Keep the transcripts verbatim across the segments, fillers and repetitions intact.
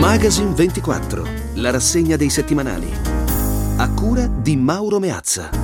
Magazine ventiquattro, la rassegna dei settimanali. A cura di Mauro Meazza.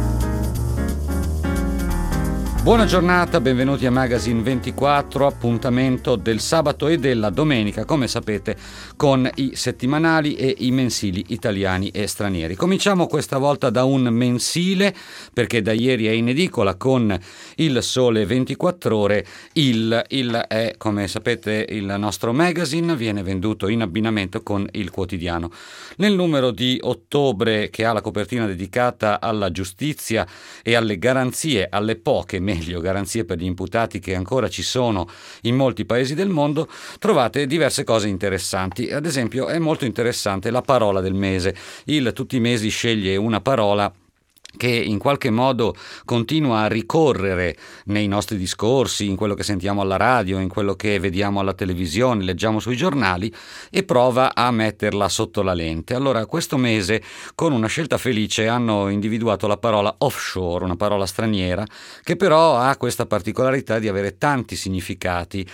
Buona giornata, benvenuti a Magazine ventiquattro, appuntamento del sabato e della domenica, come sapete, con i settimanali e i mensili italiani e stranieri. Cominciamo questa volta da un mensile, perché da ieri è in edicola con Il Sole ventiquattro Ore. Il, il è, come sapete, il nostro magazine, viene venduto in abbinamento con Il Quotidiano. Nel numero di ottobre, che ha la copertina dedicata alla giustizia e alle garanzie, alle poche meglio garanzie per gli imputati che ancora ci sono in molti paesi del mondo, trovate diverse cose interessanti. Ad esempio è molto interessante la parola del mese. Il tutti i mesi sceglie una parola che in qualche modo continua a ricorrere nei nostri discorsi, in quello che sentiamo alla radio, in quello che vediamo alla televisione, leggiamo sui giornali, e prova a metterla sotto la lente. Allora, questo mese, con una scelta felice, hanno individuato la parola offshore, una parola straniera, che però ha questa particolarità di avere tanti significati,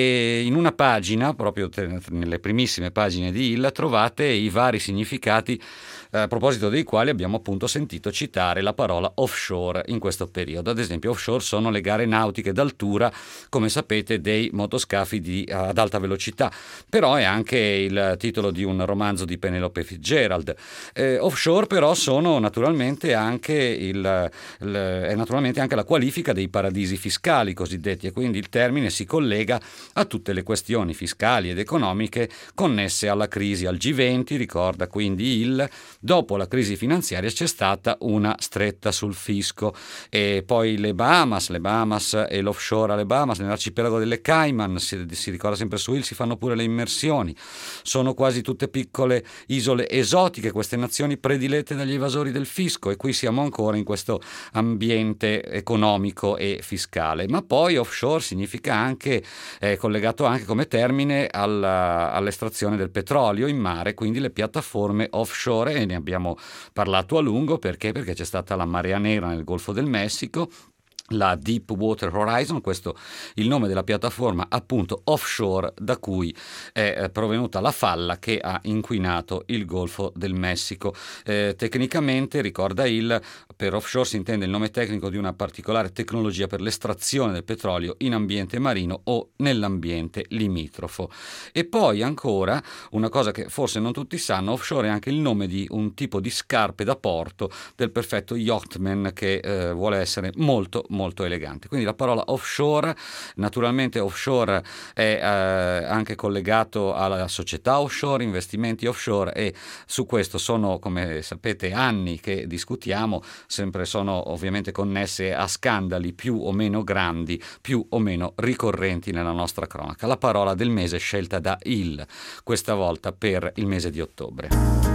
e in una pagina, proprio nelle primissime pagine di Il, trovate i vari significati a proposito dei quali abbiamo appunto sentito citare la parola offshore in questo periodo. Ad esempio, offshore sono le gare nautiche d'altura, come sapete, dei motoscafi di, ad alta velocità, però è anche il titolo di un romanzo di Penelope Fitzgerald. Eh, offshore però sono naturalmente anche il, il, è naturalmente anche la qualifica dei paradisi fiscali cosiddetti, e quindi il termine si collega a tutte le questioni fiscali ed economiche connesse alla crisi al G venti. Ricorda quindi il dopo la crisi finanziaria c'è stata una stretta sul fisco, e poi le Bahamas, le Bahamas e l'offshore alle Bahamas, nell'arcipelago delle Cayman, si, si ricorda sempre su Il, si fanno pure le immersioni. Sono quasi tutte piccole isole esotiche, queste nazioni predilette dagli evasori del fisco, e qui siamo ancora in questo ambiente economico e fiscale. Ma poi offshore significa anche, è collegato anche come termine alla, all'estrazione del petrolio in mare, quindi le piattaforme offshore, e ne abbiamo parlato a lungo. Perché? Perché c'è stata la marea nera nel Golfo del Messico, la Deepwater Horizon, questo il nome della piattaforma appunto offshore da cui è provenuta la falla che ha inquinato il Golfo del Messico. Eh, tecnicamente, ricorda Il, per offshore si intende il nome tecnico di una particolare tecnologia per l'estrazione del petrolio in ambiente marino o nell'ambiente limitrofo. E poi ancora una cosa che forse non tutti sanno: offshore è anche il nome di un tipo di scarpe da porto del perfetto yachtsman che eh, vuole essere molto molto elegante. Quindi la parola offshore, naturalmente offshore è eh, anche collegato alla società offshore, investimenti offshore, e su questo sono, come sapete, anni che discutiamo, sempre sono ovviamente connesse a scandali più o meno grandi, più o meno ricorrenti nella nostra cronaca. La parola del mese scelta da Il, questa volta per il mese di ottobre.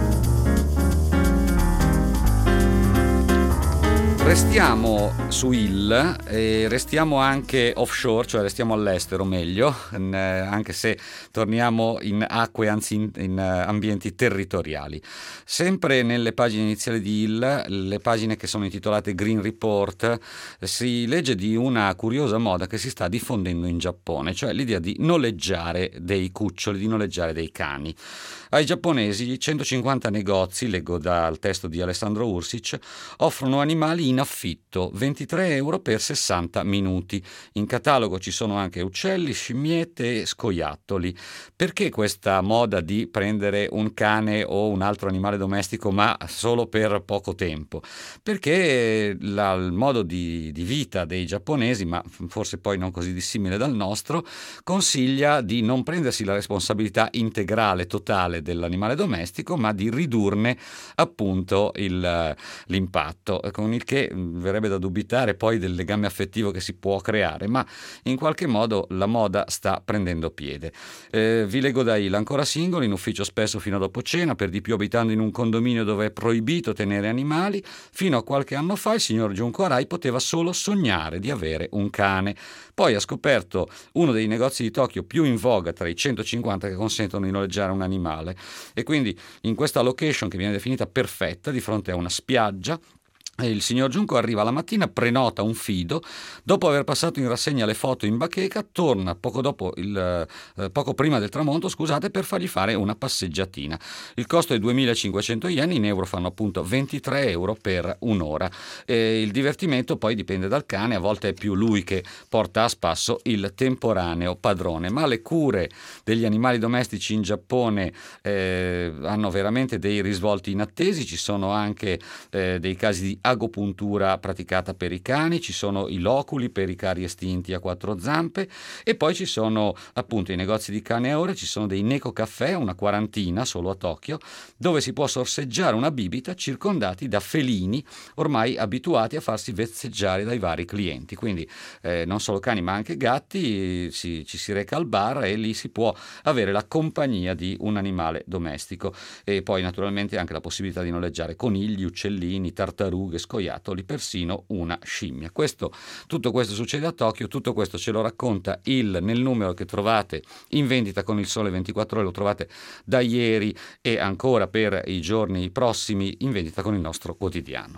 Restiamo su Il e restiamo anche offshore, cioè restiamo all'estero meglio, eh, anche se torniamo in acque, anzi in, in ambienti territoriali. Sempre nelle pagine iniziali di Il, le pagine che sono intitolate Green Report, si legge di una curiosa moda che si sta diffondendo in Giappone, cioè l'idea di noleggiare dei cuccioli, di noleggiare dei cani. Ai giapponesi centocinquanta negozi, leggo dal testo di Alessandro Ursic, offrono animali in affitto, ventitré euro per sessanta minuti. In catalogo ci sono anche uccelli, scimmiette e scoiattoli. Perché questa moda di prendere un cane o un altro animale domestico, ma solo per poco tempo? Perché la, il modo di, di vita dei giapponesi, ma forse poi non così dissimile dal nostro, consiglia di non prendersi la responsabilità integrale, totale dell'animale domestico, ma di ridurne appunto il, l'impatto, con il che verrebbe da dubitare poi del legame affettivo che si può creare, ma in qualche modo la moda sta prendendo piede. Eh, vi leggo da Il: ancora singolo, in ufficio spesso fino a dopo cena, per di più abitando in un condominio dove è proibito tenere animali. Fino a qualche anno fa il signor Junko Arai poteva solo sognare di avere un cane. Poi ha scoperto uno dei negozi di Tokyo più in voga tra i centocinquanta che consentono di noleggiare un animale, e quindi in questa location, che viene definita perfetta, di fronte a una spiaggia, Il signor Giunco arriva la mattina, prenota un fido, dopo aver passato in rassegna le foto in bacheca, torna poco, dopo il, eh, poco prima del tramonto, scusate, per fargli fare una passeggiatina. Il costo è duemilacinquecento yen, in euro fanno appunto ventitré euro per un'ora. E il divertimento poi dipende dal cane, a volte è più lui che porta a spasso il temporaneo padrone, ma le cure degli animali domestici in Giappone eh, hanno veramente dei risvolti inattesi. Ci sono anche eh, dei casi di agopuntura praticata per i cani, ci sono i loculi per i cari estinti a quattro zampe e poi ci sono appunto i negozi di cane a ore, ci sono dei Neko Caffè, una quarantina solo a Tokyo, dove si può sorseggiare una bibita circondati da felini ormai abituati a farsi vezzeggiare dai vari clienti, quindi eh, non solo cani ma anche gatti, si, ci si reca al bar e lì si può avere la compagnia di un animale domestico e poi naturalmente anche la possibilità di noleggiare conigli, uccellini, tartarughe, scoiattoli, persino una scimmia. Questo, tutto questo succede a Tokyo, tutto questo ce lo racconta il nel numero che trovate in vendita con il Sole ventiquattro Ore, lo trovate da ieri e ancora per i giorni prossimi in vendita con il nostro quotidiano.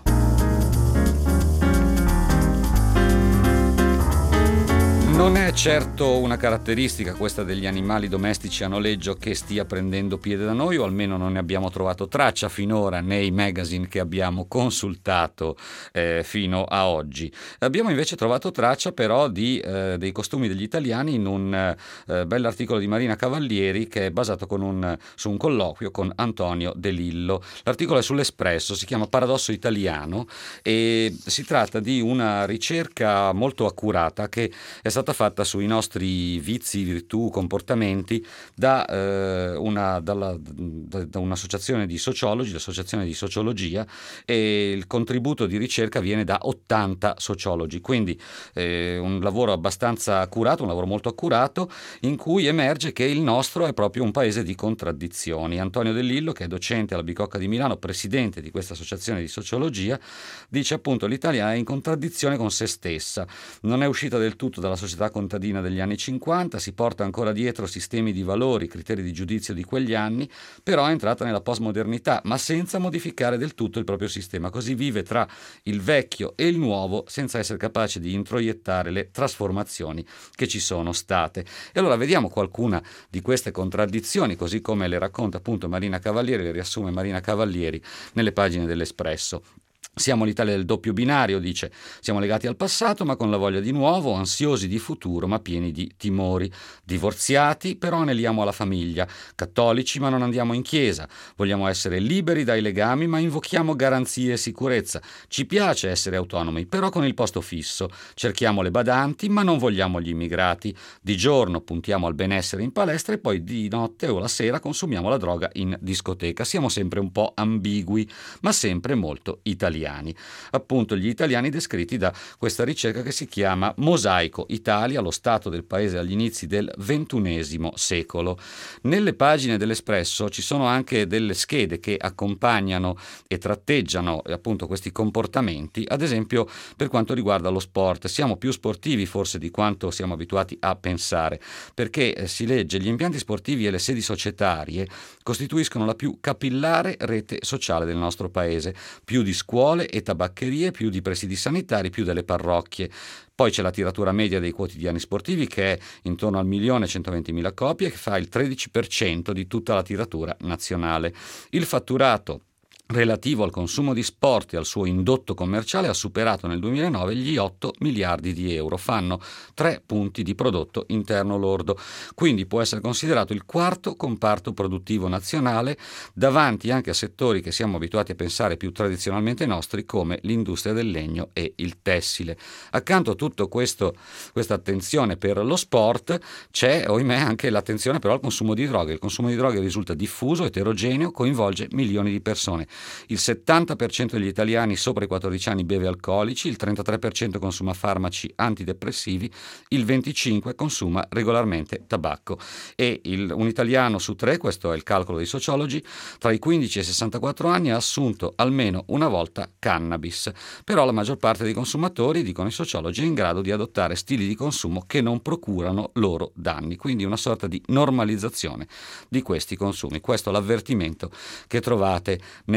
Non è certo una caratteristica questa degli animali domestici a noleggio che stia prendendo piede da noi, o almeno non ne abbiamo trovato traccia finora nei magazine che abbiamo consultato eh, fino a oggi. Abbiamo invece trovato traccia però di, eh, dei costumi degli italiani in un eh, bell'articolo di Marina Cavallieri che è basato con un, su un colloquio con Antonio De Lillo. L'articolo è sull'Espresso, si chiama Paradosso Italiano e si tratta di una ricerca molto accurata che è stata fatta sui nostri vizi, virtù, comportamenti da, eh, una, dalla, da, da un'associazione di sociologi, l'associazione di sociologia, e il contributo di ricerca viene da ottanta sociologi, quindi eh, un lavoro abbastanza accurato, un lavoro molto accurato in cui emerge che il nostro è proprio un paese di contraddizioni. Antonio De Lillo, che è docente alla Bicocca di Milano, presidente di questa associazione di sociologia, dice appunto l'Italia è in contraddizione con se stessa, non è uscita del tutto dalla società contadina degli anni cinquanta, si porta ancora dietro sistemi di valori, criteri di giudizio di quegli anni, però è entrata nella postmodernità, ma senza modificare del tutto il proprio sistema, così vive tra il vecchio e il nuovo senza essere capace di introiettare le trasformazioni che ci sono state. E allora vediamo qualcuna di queste contraddizioni, così come le racconta appunto Marina Cavallieri, le riassume Marina Cavallieri nelle pagine dell'Espresso. Siamo l'Italia del doppio binario, dice, siamo legati al passato ma con la voglia di nuovo, ansiosi di futuro ma pieni di timori, divorziati però aneliamo alla famiglia, cattolici ma non andiamo in chiesa, vogliamo essere liberi dai legami ma invochiamo garanzie e sicurezza, ci piace essere autonomi però con il posto fisso, cerchiamo le badanti ma non vogliamo gli immigrati, di giorno puntiamo al benessere in palestra e poi di notte o la sera consumiamo la droga in discoteca, siamo sempre un po' ambigui ma sempre molto italiani. Appunto gli italiani descritti da questa ricerca che si chiama Mosaico Italia, lo stato del paese agli inizi del ventunesimo secolo. Nelle pagine dell'Espresso ci sono anche delle schede che accompagnano e tratteggiano appunto questi comportamenti, ad esempio per quanto riguarda lo sport. Siamo più sportivi forse di quanto siamo abituati a pensare, perché eh, si legge gli impianti sportivi e le sedi societarie costituiscono la più capillare rete sociale del nostro paese, più di scuole e tabaccherie, più di presidi sanitari, più delle parrocchie. Poi c'è la tiratura media dei quotidiani sportivi che è intorno al milione e centoventimila copie, che fa il tredici per cento di tutta la tiratura nazionale. Il fatturato relativo al consumo di sport e al suo indotto commerciale ha superato nel duemilanove gli otto miliardi di euro, fanno tre punti di prodotto interno lordo, quindi può essere considerato il quarto comparto produttivo nazionale, davanti anche a settori che siamo abituati a pensare più tradizionalmente nostri come l'industria del legno e il tessile. Accanto a tutto questo, questa attenzione per lo sport c'è, ohimè, anche l'attenzione però al consumo di droghe. Il consumo di droghe risulta diffuso, eterogeneo, coinvolge milioni di persone. Il settanta per cento degli italiani sopra i quattordici anni beve alcolici, il trentatré per cento consuma farmaci antidepressivi, il venticinque per cento consuma regolarmente tabacco e il, un italiano su tre, questo è il calcolo dei sociologi, tra i quindici e i sessantaquattro anni ha assunto almeno una volta cannabis. Però la maggior parte dei consumatori, dicono i sociologi, è in grado di adottare stili di consumo che non procurano loro danni, quindi una sorta di normalizzazione di questi consumi. Questo è l'avvertimento che trovate nelle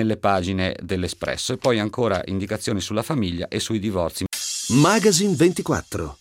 nelle pagine dell'Espresso. E poi ancora indicazioni sulla famiglia e sui divorzi. Magazine ventiquattro.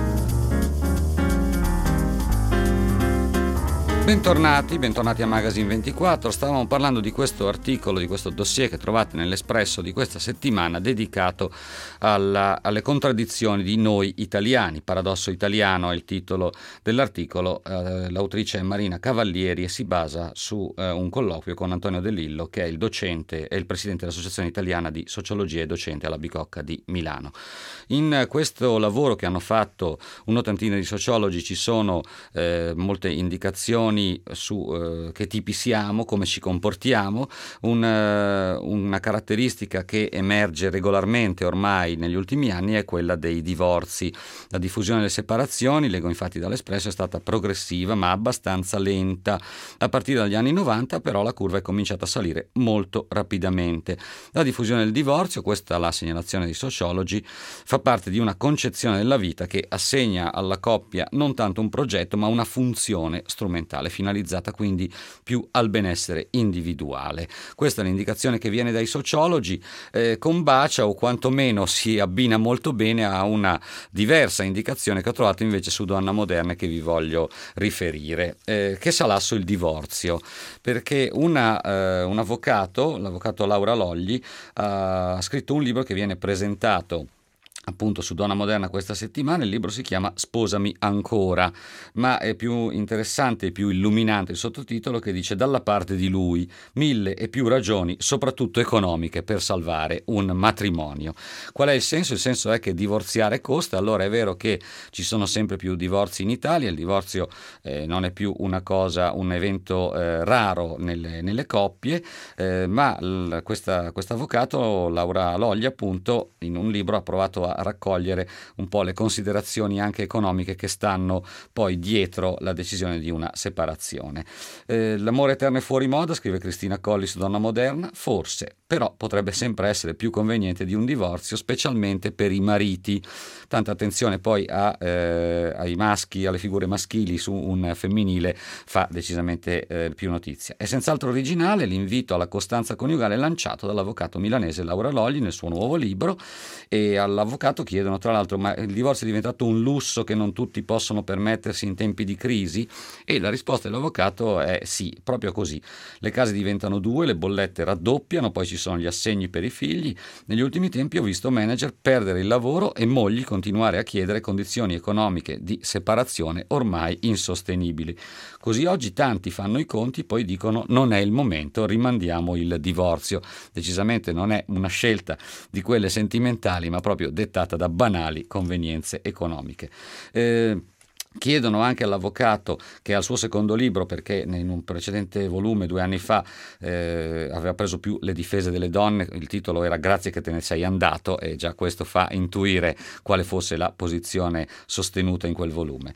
Bentornati, bentornati a Magazine ventiquattro. Stavamo parlando di questo articolo, di questo dossier che trovate nell'Espresso di questa settimana, dedicato alla, alle contraddizioni di noi italiani. Paradosso italiano è il titolo dell'articolo. Eh, l'autrice è Marina Cavallieri e si basa su eh, un colloquio con Antonio De Lillo, che è il docente e il presidente dell'Associazione Italiana di Sociologia e docente alla Bicocca di Milano. In questo lavoro che hanno fatto un'ottantina di sociologi ci sono eh, molte indicazioni su uh, che tipi siamo, come ci comportiamo. Un, uh, una caratteristica che emerge regolarmente ormai negli ultimi anni è quella dei divorzi. La diffusione delle separazioni, leggo infatti dall'Espresso, è stata progressiva ma abbastanza lenta. A partire dagli anni novanta però la curva è cominciata a salire molto rapidamente. La diffusione del divorzio, questa è la segnalazione dei sociologi, fa parte di una concezione della vita che assegna alla coppia non tanto un progetto ma una funzione strumentale, finalizzata quindi più al benessere individuale. Questa è l'indicazione che viene dai sociologi, eh, combacia o quantomeno si abbina molto bene a una diversa indicazione che ho trovato invece su Donna Moderna, che vi voglio riferire, eh, che salasso il divorzio, perché una, eh, un avvocato, l'avvocato Laura Logli, ha scritto un libro che viene presentato appunto su Donna Moderna questa settimana. Il libro si chiama Sposami ancora, ma è più interessante e più illuminante il sottotitolo, che dice: dalla parte di lui mille e più ragioni, soprattutto economiche, per salvare un matrimonio. Qual è il senso? Il senso è che divorziare costa. Allora è vero che ci sono sempre più divorzi in Italia, il divorzio eh, non è più una cosa, un evento eh, raro nelle, nelle coppie, eh, ma l, questa avvocato Laura Logli appunto in un libro ha provato a a raccogliere un po' le considerazioni anche economiche che stanno poi dietro la decisione di una separazione. Eh, l'amore eterno è fuori moda, scrive Cristina Colli su Donna Moderna, forse, però potrebbe sempre essere più conveniente di un divorzio, specialmente per i mariti. Tanta attenzione poi a, eh, ai maschi, alle figure maschili su un femminile fa decisamente eh, più notizia. È senz'altro originale l'invito alla costanza coniugale lanciato dall'avvocato milanese Laura Logli nel suo nuovo libro, e all'avvocato chiedono tra l'altro: ma il divorzio è diventato un lusso che non tutti possono permettersi in tempi di crisi? E la risposta dell'avvocato è sì, proprio così. Le case diventano due, le bollette raddoppiano, poi ci sono gli assegni per i figli. Negli ultimi tempi ho visto manager perdere il lavoro e mogli continuare a chiedere condizioni economiche di separazione ormai insostenibili. Così oggi tanti fanno i conti, poi dicono: non è il momento, rimandiamo il divorzio. Decisamente non è una scelta di quelle sentimentali, ma proprio dettata da banali convenienze economiche. Eh, Chiedono anche all'avvocato, che al suo secondo libro, perché in un precedente volume due anni fa eh, aveva preso più le difese delle donne, il titolo era Grazie che te ne sei andato, e già questo fa intuire quale fosse la posizione sostenuta in quel volume.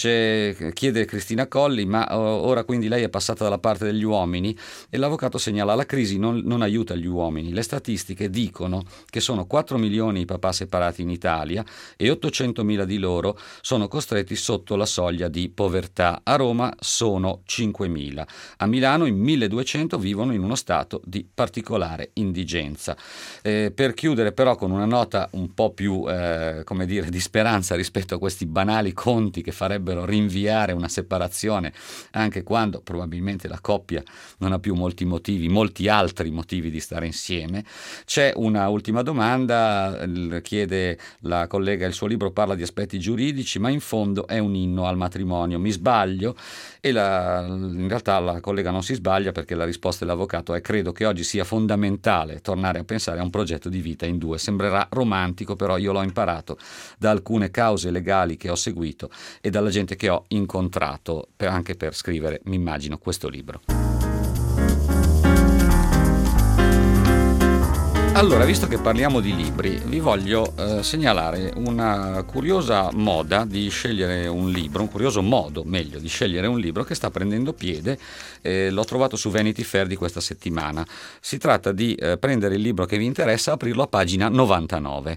Dice, chiede Cristina Colli: ma ora quindi lei è passata dalla parte degli uomini? E l'avvocato segnala: la crisi non, non aiuta gli uomini, le statistiche dicono che sono quattro milioni i papà separati in Italia e ottocentomila di loro sono costretti sotto la soglia di povertà. A Roma sono cinquemila. A Milano in milleduecento vivono in uno stato di particolare indigenza. Eh, per chiudere però con una nota un po' più eh, come dire di speranza rispetto a questi banali conti che farebbero rinviare una separazione anche quando probabilmente la coppia non ha più molti motivi, molti altri motivi di stare insieme, c'è una ultima domanda. Chiede la collega, il suo libro parla di aspetti giuridici, ma in fondo è un un inno al matrimonio, mi sbaglio? E la, in realtà la collega non si sbaglia, perché la risposta dell'avvocato è: credo che oggi sia fondamentale tornare a pensare a un progetto di vita in due. Sembrerà romantico, però io l'ho imparato da alcune cause legali che ho seguito e dalla gente che ho incontrato per, anche per scrivere, mi immagino, questo libro. Allora, visto che parliamo di libri, vi voglio eh, segnalare una curiosa moda di scegliere un libro, un curioso modo, meglio, di scegliere un libro che sta prendendo piede. Eh, l'ho trovato su Vanity Fair di questa settimana. Si tratta di eh, prendere il libro che vi interessa, aprirlo a pagina novantanove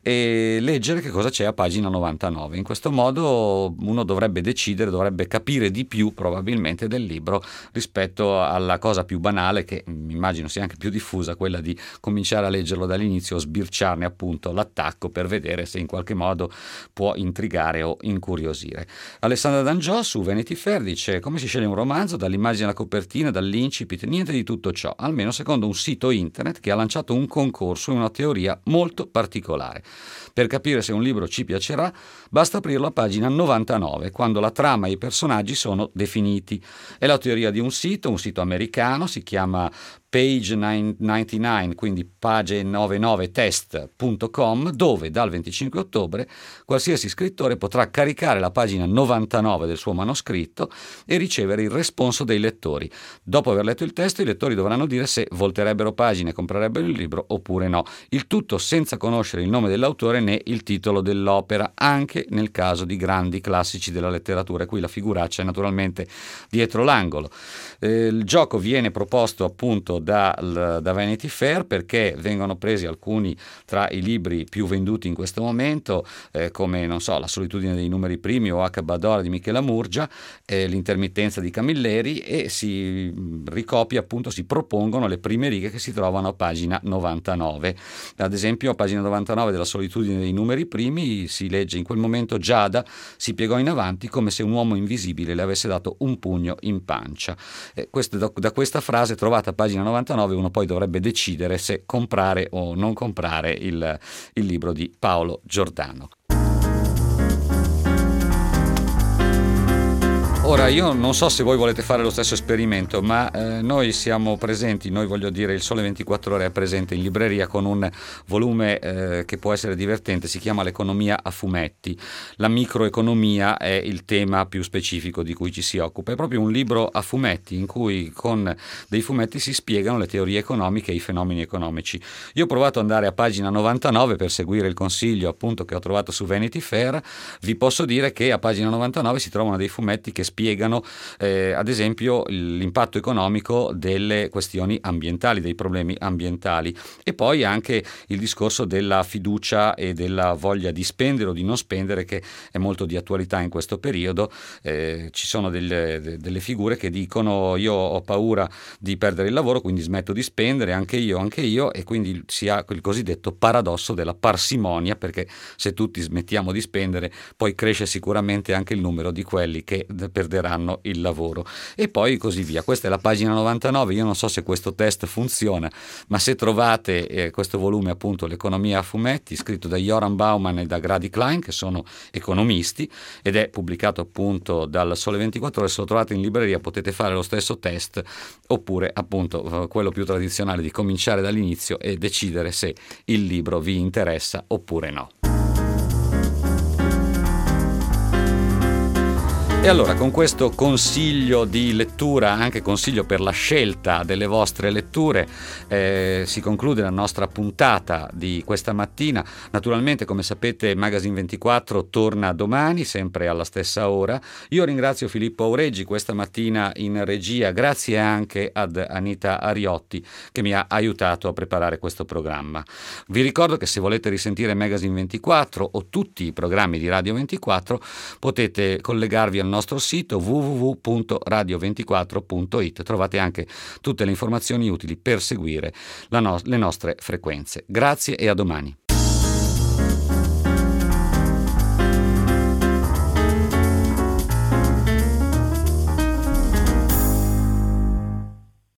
e leggere che cosa c'è a pagina novantanove. In questo modo uno dovrebbe decidere, dovrebbe capire di più probabilmente del libro rispetto alla cosa più banale, che immagino sia anche più diffusa, quella di cominciare a leggerlo dall'inizio o sbirciarne appunto l'attacco per vedere se in qualche modo può intrigare o incuriosire. Alessandra D'Angiò su Vanity Fair dice: come si sceglie un romanzo? Dall'immagine alla copertina, dall'incipit, niente di tutto ciò, almeno secondo un sito internet che ha lanciato un concorso e una teoria molto particolare. Per capire se un libro ci piacerà basta aprirlo a pagina novantanove, quando la trama e i personaggi sono definiti. È la teoria di un sito, un sito americano, si chiama page novantanove, quindi page novantanove test punto com, dove dal venticinque ottobre qualsiasi scrittore potrà caricare la pagina novantanove del suo manoscritto e ricevere il responso dei lettori. Dopo aver letto il testo, i lettori dovranno dire se volterebbero pagina e comprerebbero il libro oppure no. Il tutto senza conoscere il nome dell'autore né il titolo dell'opera, anche nel caso di grandi classici della letteratura. Qui la figuraccia è naturalmente dietro l'angolo. Eh, il gioco viene proposto appunto Da, da Vanity Fair perché vengono presi alcuni tra i libri più venduti in questo momento, eh, come non so La solitudine dei numeri primi o H. Badora di Michela Murgia, eh, L'intermittenza di Camilleri, e si ricopia appunto, si propongono le prime righe che si trovano a pagina novantanove. Ad esempio a pagina novantanove della solitudine dei numeri primi si legge: in quel momento Giada si piegò in avanti come se un uomo invisibile le avesse dato un pugno in pancia. Eh, questo, da, da questa frase trovata a pagina novantanove uno poi dovrebbe decidere se comprare o non comprare il, il libro di Paolo Giordano. Ora, io non so se voi volete fare lo stesso esperimento, ma eh, noi siamo presenti, noi voglio dire il Sole ventiquattro Ore è presente in libreria con un volume eh, che può essere divertente, si chiama L'economia a fumetti. La microeconomia è il tema più specifico di cui ci si occupa, è proprio un libro a fumetti in cui con dei fumetti si spiegano le teorie economiche e i fenomeni economici. Io ho provato ad andare a pagina novantanove per seguire il consiglio appunto che ho trovato su Vanity Fair. Vi posso dire che a pagina novantanove si trovano dei fumetti che spiegano eh, ad esempio l'impatto economico delle questioni ambientali, dei problemi ambientali, e poi anche il discorso della fiducia e della voglia di spendere o di non spendere, che è molto di attualità in questo periodo. Eh, ci sono delle, delle figure che dicono: io ho paura di perdere il lavoro, quindi smetto di spendere, anche io, anche io, e quindi si ha il cosiddetto paradosso della parsimonia, perché se tutti smettiamo di spendere poi cresce sicuramente anche il numero di quelli che perderanno il lavoro, e poi così via. Questa è la pagina novantanove. Io non so se questo test funziona, ma se trovate eh, questo volume appunto L'economia a fumetti, scritto da Joran Bauman e da Grady Klein, che sono economisti, ed è pubblicato appunto dal Sole ventiquattro Ore, se lo trovate in libreria potete fare lo stesso test, oppure appunto quello più tradizionale di cominciare dall'inizio e decidere se il libro vi interessa oppure no. E allora, con questo consiglio di lettura, anche consiglio per la scelta delle vostre letture, eh, si conclude la nostra puntata di questa mattina. Naturalmente, come sapete, Magazine ventiquattro torna domani, sempre alla stessa ora. Io ringrazio Filippo Aureggi questa mattina in regia, grazie anche ad Anita Ariotti che mi ha aiutato a preparare questo programma. Vi ricordo che se volete risentire Magazine ventiquattro o tutti i programmi di Radio ventiquattro potete collegarvi al nostro sito w w w punto radio ventiquattro punto it. Trovate anche tutte le informazioni utili per seguire la no- le nostre frequenze. Grazie e a domani.